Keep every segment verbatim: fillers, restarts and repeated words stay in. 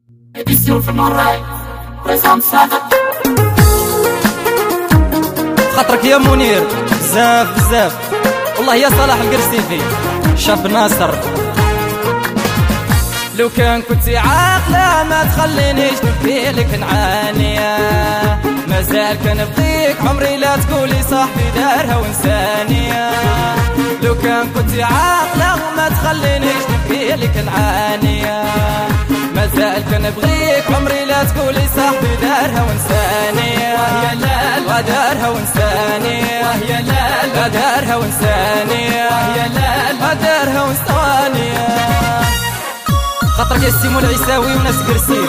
خاطرك يا منير بزاف بزاف والله يا صلاح القرسيفي شاب ناصر. لو كان كنتي عاقلة ما تخلينيش نبكي لك نعانية، مازال كنبغيك عمري لا تقولي صاحبي دارها وانسانية. لو كان كنتي عاقلة وما تخلينيش نبكي لك نعانية، مازال كنبغيك عمري لا تقولي صاحبي دارها وانسانية. يا لال غدارها وانسانية، يا لال غدارها وانسانية، يا لال غدارها وانسانية. خاطرك يا سيمو العيساوي وناس قرسيف.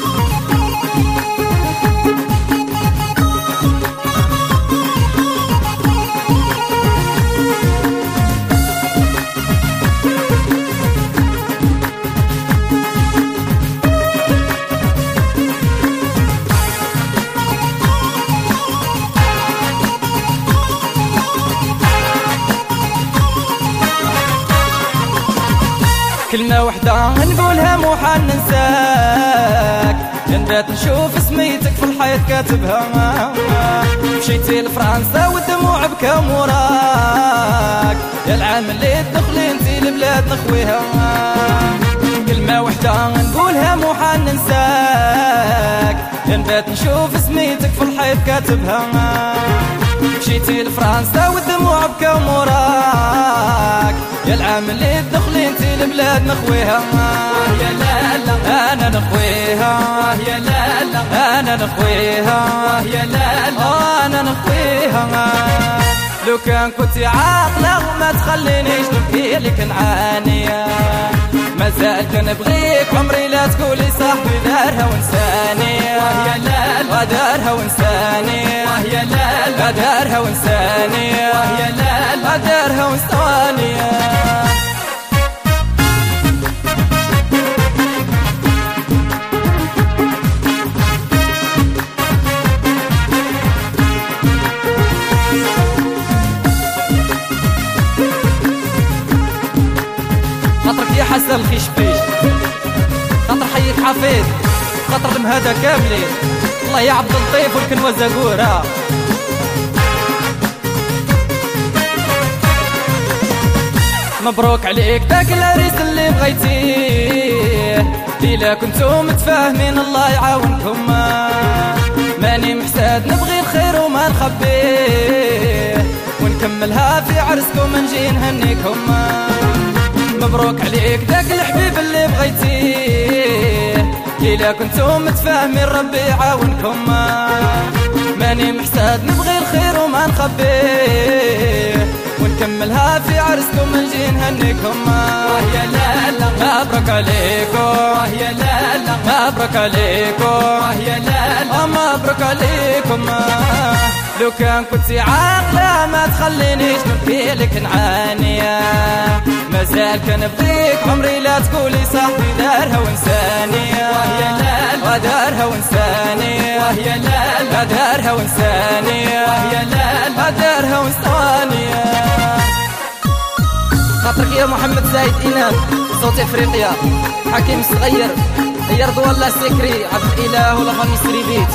كلمة وحدة نقولها مو حال ننساك، نبات نشوف سميتك في الحيط كاتبها. مشيتي لفرنسا والدموع بكا موراك، يا العام اللي تدخلي انتي لبلاد نخويها. كلمة وحدة نقولها مو حال ننساك، نبات نشوف سميتك في الحيط كاتبها. مشيتي لفرنسا والدموع بكا موراك، يا العام اللي تدخلي انتي لبلاد نخويها. يا لالا انا نخويها، يا لالا انا نخويها، يا لالا انا نخويها. لو كان كنتي عاقلة وما تخلينيش نبكي لك نعانية، مازال كنبغيك عمري لا تقولي صاحبي دارها وانسانية. يا لالا غدارها وانسانية، يا لالا غدارها وانسانية، يا لالا غدارها وانسانية. خاطرك يا حسن الخشبيش، خاطر حيك حفيظ، خاطر المهدى كاملين، الله يا عبد اللطيف والكنوة زقورة. مبروك عليك داك العريس اللي بغيتيه، إلا كنتو متفاهمين الله يعاونكم. ماني محساد نبغي الخير وما نخبيه، ونكملها في عرسكم نجي نهنيكم. مبروك عليك داك الحبيب اللي بغيتيه، إلا كنتو متفاهمين ربي يعاونكم. ماني محساد نبغي الخير وما نخبيه، ونكملها في عرسكم نجي نهنيكم. يا لالا مبروك عليكم، يا لالا مبروك عليكم، يا لالا مبروك عليكم. لو كان كنتي عاقلة ما تخلينيش نبكي لك نعانية، مازال كنبغيك عمري لا تقولي صاحبي دارها وانسانية. يا لالا غدارها وانسانية، يا لالا غدارها وانسانية، يا لالا غدارها وانسانية. خاطرك يا محمد زايد إنام صوت افريقيا، حكيم صغير، يا رضوان الله سكري، عبد الاله ولا خميس ريبيت.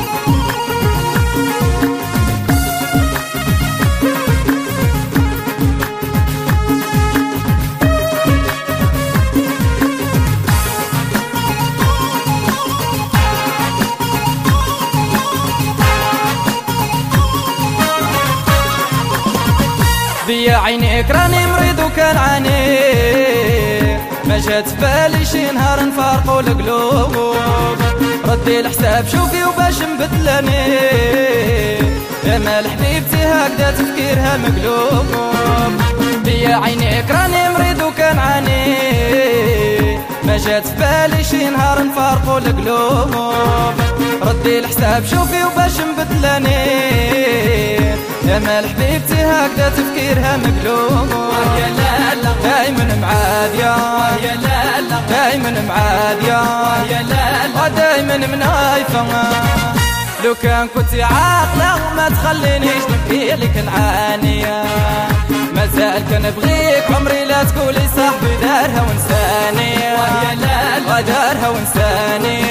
بيا عينيك راني مريض وكان عاني، ما جات في بالي شي نهار نفارقو القلوب. ردي الحساب شوفي وباش نبدلاني، يا مال حبيبتي هكذا تفكيرها مقلوب. بيا عينيك راني مريض وكان عاني، ما جات في بالي شي نهار نفارقو القلوب. ردي الحساب شوفي وباش نبدلاني، يا مال حبيبتي هكذا تفكيرها مقلوب. يا لالا دايما معادية، يا لالا دايما معادية، يا لالا دايما منايفة. لو كان كنتي عاقلة وما تخلينيش نبكي لك نعانية، مازال كنبغيك عمري لا تقولي صاحبي دارها وانسانية. يا لالا دارها وانسانية،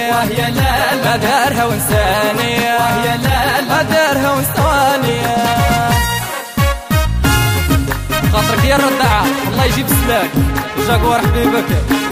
دارها ونساني وهي لا دارها ونستواني خاطرك يا الردعة الله يجيب السلاك جاكوار حبيبك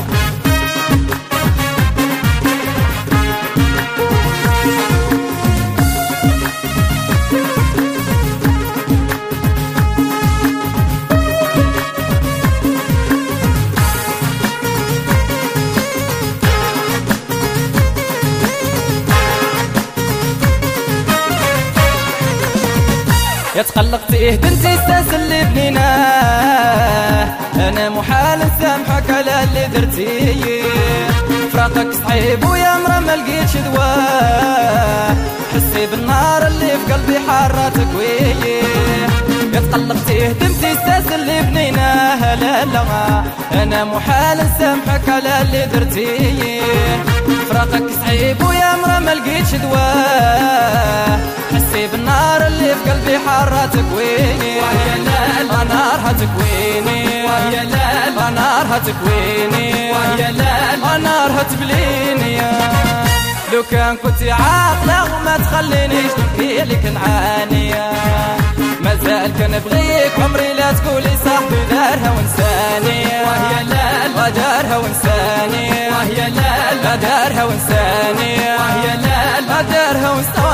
يا تقلقت ايه بنتي استسل بنيناه انا محال نسامحك على اللي درتيه فراقك صعيب ويا مرا ما لقيتش دواه حسي بالنار اللي في قلبي حارتك ويه يا تقلقت ايه بنتي استسل بنيناه لا لا انا محال نسامحك على اللي درتيه فراقك صعيب ويا مرا ما لقيتش دواه حسي بالنار اللي في قلبي حارتك ويني وهي لا نار هتكويني وهي لا نار هتكويني وهي لا نار هتبليني لو كان كنت عاقلة وما تخلينيش نبكي لك نعاني مازال كنبغيك عمري لا تقولي صاحبي دارها ونساني وهي لا دارها ونساني وهي لا دارها ونساني وهي لا دارها ونساني